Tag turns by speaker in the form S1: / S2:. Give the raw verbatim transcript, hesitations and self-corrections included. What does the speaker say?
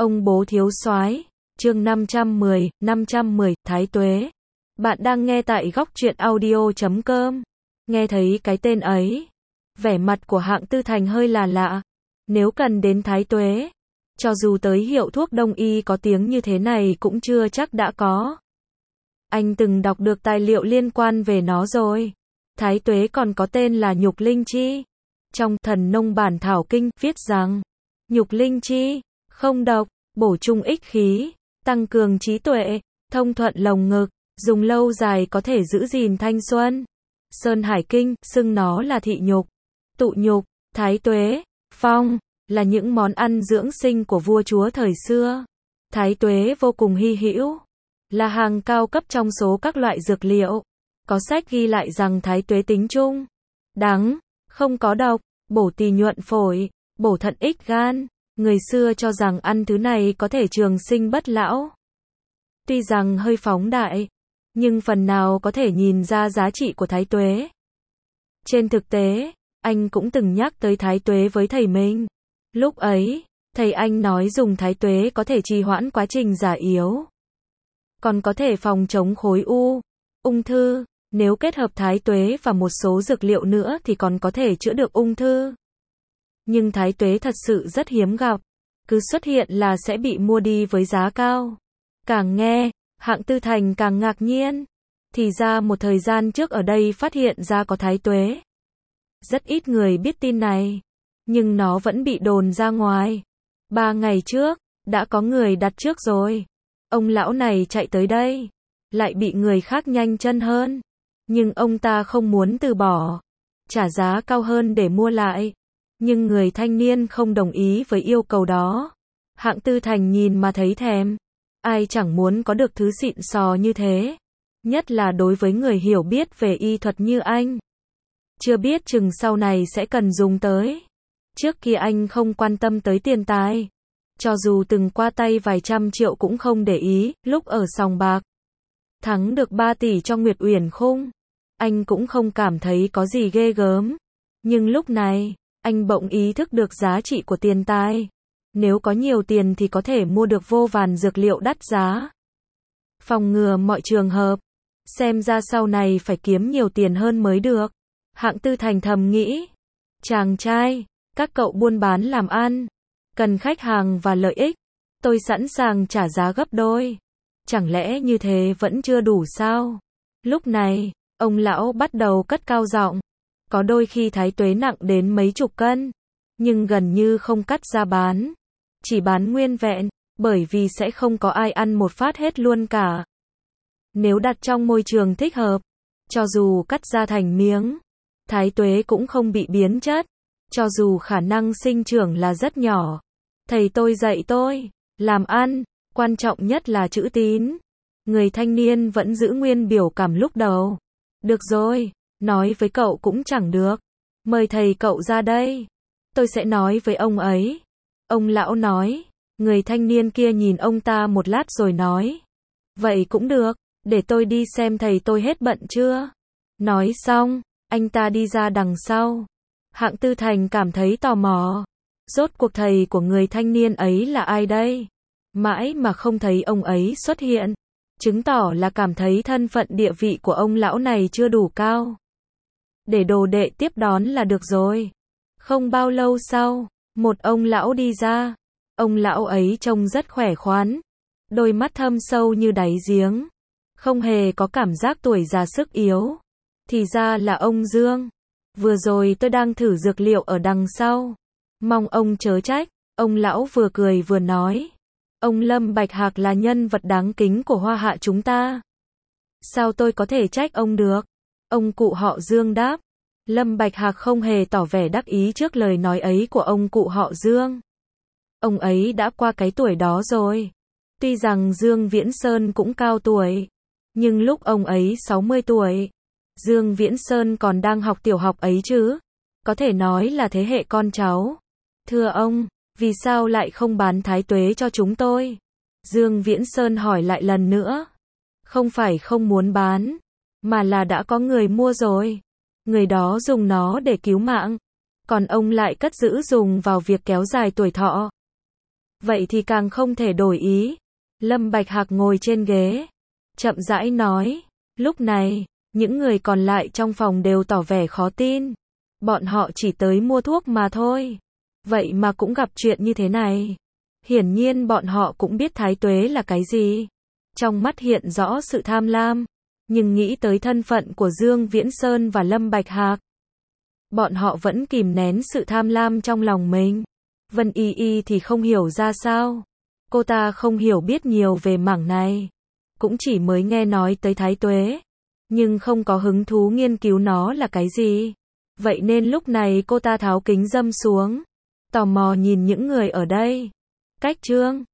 S1: Ông bố thiếu soái, chương năm trăm mười, năm trăm mười, Thái Tuế. Bạn đang nghe tại góc truyện audio chấm com. Nghe thấy cái tên ấy, vẻ mặt của Hạng Tư Thành hơi là lạ. Nếu cần đến Thái Tuế, cho dù tới hiệu thuốc đông y có tiếng như thế này cũng chưa chắc đã có. Anh từng đọc được tài liệu liên quan về nó rồi. Thái Tuế còn có tên là nhục linh chi. Trong Thần Nông Bản Thảo Kinh viết rằng, nhục linh chi, không độc, bổ trung ích khí, tăng cường trí tuệ, thông thuận lồng ngực, dùng lâu dài có thể giữ gìn thanh xuân. Sơn Hải Kinh xưng nó là thị nhục, tụ nhục, thái tuế, phong, là những món ăn dưỡng sinh của vua chúa thời xưa. Thái tuế vô cùng hy hữu, là hàng cao cấp trong số các loại dược liệu. Có sách ghi lại rằng thái tuế tính trung, đắng, không có độc, bổ tỳ nhuận phổi, bổ thận ích gan. Người xưa cho rằng ăn thứ này có thể trường sinh bất lão. Tuy rằng hơi phóng đại, nhưng phần nào có thể nhìn ra giá trị của thái tuế. Trên thực tế, anh cũng từng nhắc tới thái tuế với thầy mình. Lúc ấy, thầy anh nói dùng thái tuế có thể trì hoãn quá trình già yếu, còn có thể phòng chống khối u, ung thư. Nếu kết hợp thái tuế và một số dược liệu nữa thì còn có thể chữa được ung thư. Nhưng thái tuế thật sự rất hiếm gặp, cứ xuất hiện là sẽ bị mua đi với giá cao. Càng nghe, Hạng Tư Thành càng ngạc nhiên. Thì ra một thời gian trước ở đây phát hiện ra có thái tuế. Rất ít người biết tin này, nhưng nó vẫn bị đồn ra ngoài. Ba ngày trước, đã có người đặt trước rồi. Ông lão này chạy tới đây, lại bị người khác nhanh chân hơn. Nhưng ông ta không muốn từ bỏ, trả giá cao hơn để mua lại. Nhưng người thanh niên không đồng ý với yêu cầu đó. Hạng Tư Thành nhìn mà thấy thèm. Ai chẳng muốn có được thứ xịn sò như thế. Nhất là đối với người hiểu biết về y thuật như anh. Chưa biết chừng sau này sẽ cần dùng tới. Trước kia anh không quan tâm tới tiền tài. Cho dù từng qua tay vài trăm triệu cũng không để ý. Lúc ở sòng bạc, thắng được ba tỷ cho Nguyệt Uyển Khung, anh cũng không cảm thấy có gì ghê gớm. Nhưng lúc này, anh bỗng ý thức được giá trị của tiền tài. Nếu có nhiều tiền thì có thể mua được vô vàn dược liệu đắt giá. Phòng ngừa mọi trường hợp. Xem ra sau này phải kiếm nhiều tiền hơn mới được. Hạng Tư Thành thầm nghĩ. Chàng trai, các cậu buôn bán làm ăn, cần khách hàng và lợi ích. Tôi sẵn sàng trả giá gấp đôi. Chẳng lẽ như thế vẫn chưa đủ sao? Lúc này, ông lão bắt đầu cất cao giọng. Có đôi khi thái tuế nặng đến mấy chục cân, nhưng gần như không cắt ra bán. Chỉ bán nguyên vẹn, bởi vì sẽ không có ai ăn một phát hết luôn cả. Nếu đặt trong môi trường thích hợp, cho dù cắt ra thành miếng, thái tuế cũng không bị biến chất. Cho dù khả năng sinh trưởng là rất nhỏ. Thầy tôi dạy tôi, làm ăn, quan trọng nhất là chữ tín. Người thanh niên vẫn giữ nguyên biểu cảm lúc đầu. Được rồi, nói với cậu cũng chẳng được. Mời thầy cậu ra đây. Tôi sẽ nói với ông ấy. Ông lão nói. Người thanh niên kia nhìn ông ta một lát rồi nói. Vậy cũng được, để tôi đi xem thầy tôi hết bận chưa. Nói xong, anh ta đi ra đằng sau. Hạng Tư Thành cảm thấy tò mò. Rốt cuộc thầy của người thanh niên ấy là ai đây? Mãi mà không thấy ông ấy xuất hiện. Chứng tỏ là cảm thấy thân phận địa vị của ông lão này chưa đủ cao. Để đồ đệ tiếp đón là được rồi. Không bao lâu sau, một ông lão đi ra. Ông lão ấy trông rất khỏe khoắn. Đôi mắt thâm sâu như đáy giếng. Không hề có cảm giác tuổi già sức yếu. Thì ra là ông Dương. Vừa rồi tôi đang thử dược liệu ở đằng sau. Mong ông chớ trách. Ông lão vừa cười vừa nói. Ông Lâm Bạch Hạc là nhân vật đáng kính của Hoa Hạ chúng ta. Sao tôi có thể trách ông được? Ông cụ họ Dương đáp. Lâm Bạch Hạc không hề tỏ vẻ đắc ý trước lời nói ấy của ông cụ họ Dương. Ông ấy đã qua cái tuổi đó rồi. Tuy rằng Dương Viễn Sơn cũng cao tuổi, nhưng lúc ông ấy sáu mươi tuổi, Dương Viễn Sơn còn đang học tiểu học ấy chứ. Có thể nói là thế hệ con cháu. Thưa ông, vì sao lại không bán thái tuế cho chúng tôi? Dương Viễn Sơn hỏi lại lần nữa. Không phải không muốn bán, mà là đã có người mua rồi. Người đó dùng nó để cứu mạng, còn ông lại cất giữ dùng vào việc kéo dài tuổi thọ. Vậy thì càng không thể đổi ý. Lâm Bạch Hạc ngồi trên ghế, chậm rãi nói. Lúc này, những người còn lại trong phòng đều tỏ vẻ khó tin. Bọn họ chỉ tới mua thuốc mà thôi. Vậy mà cũng gặp chuyện như thế này. Hiển nhiên bọn họ cũng biết thái tuế là cái gì. Trong mắt hiện rõ sự tham lam. Nhưng nghĩ tới thân phận của Dương Viễn Sơn và Lâm Bạch Hạc, bọn họ vẫn kìm nén sự tham lam trong lòng mình. Vân Y Y thì không hiểu ra sao. Cô ta không hiểu biết nhiều về mảng này. Cũng chỉ mới nghe nói tới thái tuế. Nhưng không có hứng thú nghiên cứu nó là cái gì. Vậy nên lúc này cô ta tháo kính dâm xuống. Tò mò nhìn những người ở đây. Cách Trương